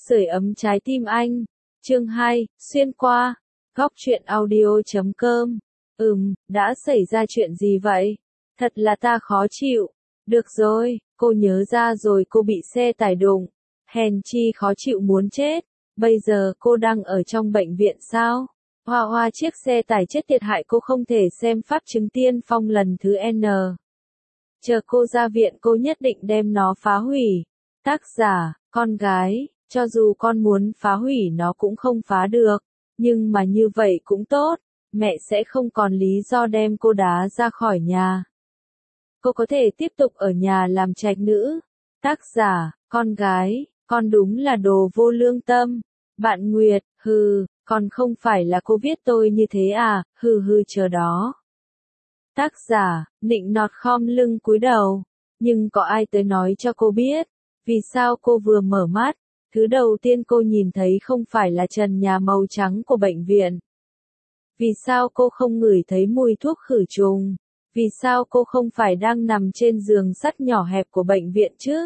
Sưởi ấm trái tim anh. Chương 2, xuyên qua. Góc truyện audio.com. Đã xảy ra chuyện gì vậy? Thật là ta khó chịu. Được rồi, cô nhớ ra rồi, cô bị xe tải đụng. Hèn chi khó chịu muốn chết. Bây giờ cô đang ở trong bệnh viện sao? Hoa chiếc xe tải chết tiệt hại cô không thể xem pháp chứng tiên phong lần thứ N. Chờ cô ra viện cô nhất định đem nó phá hủy. Tác giả, con gái, cho dù con muốn phá hủy nó cũng không phá được. Nhưng mà như vậy cũng tốt, mẹ sẽ không còn lý do đem cô đá ra khỏi nhà. Cô có thể tiếp tục ở nhà làm trạch nữ. Tác giả, con gái, con đúng là đồ vô lương tâm. Bạn Nguyệt, còn không phải là cô viết tôi như thế à, chờ đó. Tác giả, nịnh nọt khom lưng cúi đầu. Nhưng có ai tới nói cho cô biết, vì sao cô vừa mở mắt, thứ đầu tiên cô nhìn thấy không phải là trần nhà màu trắng của bệnh viện. Vì sao cô không ngửi thấy mùi thuốc khử trùng? Vì sao cô không phải đang nằm trên giường sắt nhỏ hẹp của bệnh viện chứ?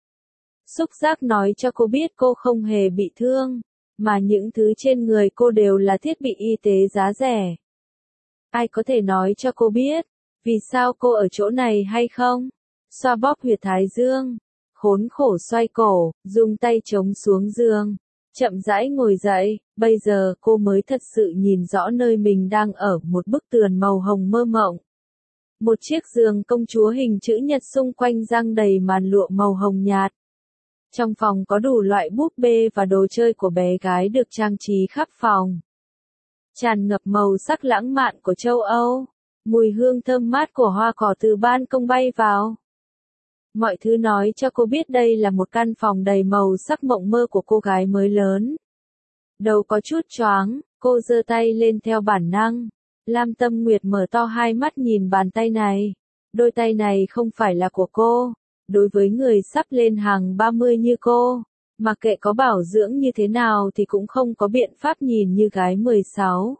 Xúc giác nói cho cô biết cô không hề bị thương, mà những thứ trên người cô đều là thiết bị y tế giá rẻ. Ai có thể nói cho cô biết, vì sao cô ở chỗ này hay không? Xoa bóp huyệt thái dương, khốn khổ xoay cổ, dùng tay chống xuống giường, chậm rãi ngồi dậy, bây giờ cô mới thật sự nhìn rõ nơi mình đang ở, một bức tường màu hồng mơ mộng. Một chiếc giường công chúa hình chữ nhật xung quanh răng đầy màn lụa màu hồng nhạt. Trong phòng có đủ loại búp bê và đồ chơi của bé gái được trang trí khắp phòng. Tràn ngập màu sắc lãng mạn của châu Âu, mùi hương thơm mát của hoa cỏ từ ban công bay vào. Mọi thứ nói cho cô biết đây là một căn phòng đầy màu sắc mộng mơ của cô gái mới lớn. Đầu có chút choáng, cô giơ tay lên theo bản năng. Lam Tâm Nguyệt mở to hai mắt nhìn bàn tay này. Đôi tay này không phải là của cô. Đối với người sắp lên hàng 30 như cô, mặc kệ có bảo dưỡng như thế nào thì cũng không có biện pháp nhìn như gái 16.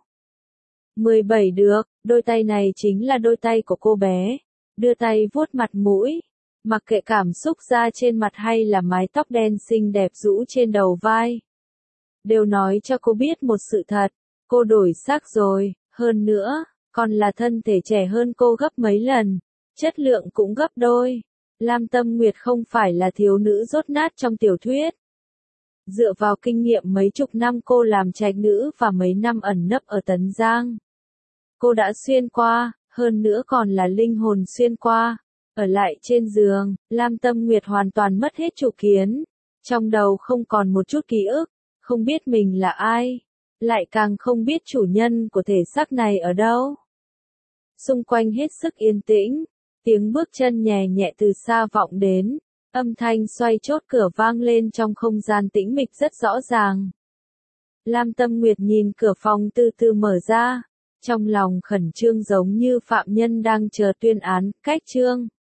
17 được, đôi tay này chính là đôi tay của cô bé. Đưa tay vuốt mặt mũi. Mặc kệ cảm xúc da trên mặt hay là mái tóc đen xinh đẹp rũ trên đầu vai. Đều nói cho cô biết một sự thật, cô đổi sắc rồi, hơn nữa, còn là thân thể trẻ hơn cô gấp mấy lần, chất lượng cũng gấp đôi. Lam Tâm Nguyệt không phải là thiếu nữ dốt nát trong tiểu thuyết. Dựa vào kinh nghiệm mấy chục năm cô làm trạch nữ và mấy năm ẩn nấp ở Tấn Giang, cô đã xuyên qua, hơn nữa còn là linh hồn xuyên qua. Ở lại trên giường, Lam Tâm Nguyệt hoàn toàn mất hết chủ kiến. Trong đầu không còn một chút ký ức, không biết mình là ai, lại càng không biết chủ nhân của thể xác này ở đâu. Xung quanh hết sức yên tĩnh, tiếng bước chân nhẹ nhẹ từ xa vọng đến, âm thanh xoay chốt cửa vang lên trong không gian tĩnh mịch rất rõ ràng. Lam Tâm Nguyệt nhìn cửa phòng từ từ mở ra, trong lòng khẩn trương giống như phạm nhân đang chờ tuyên án. Cách chương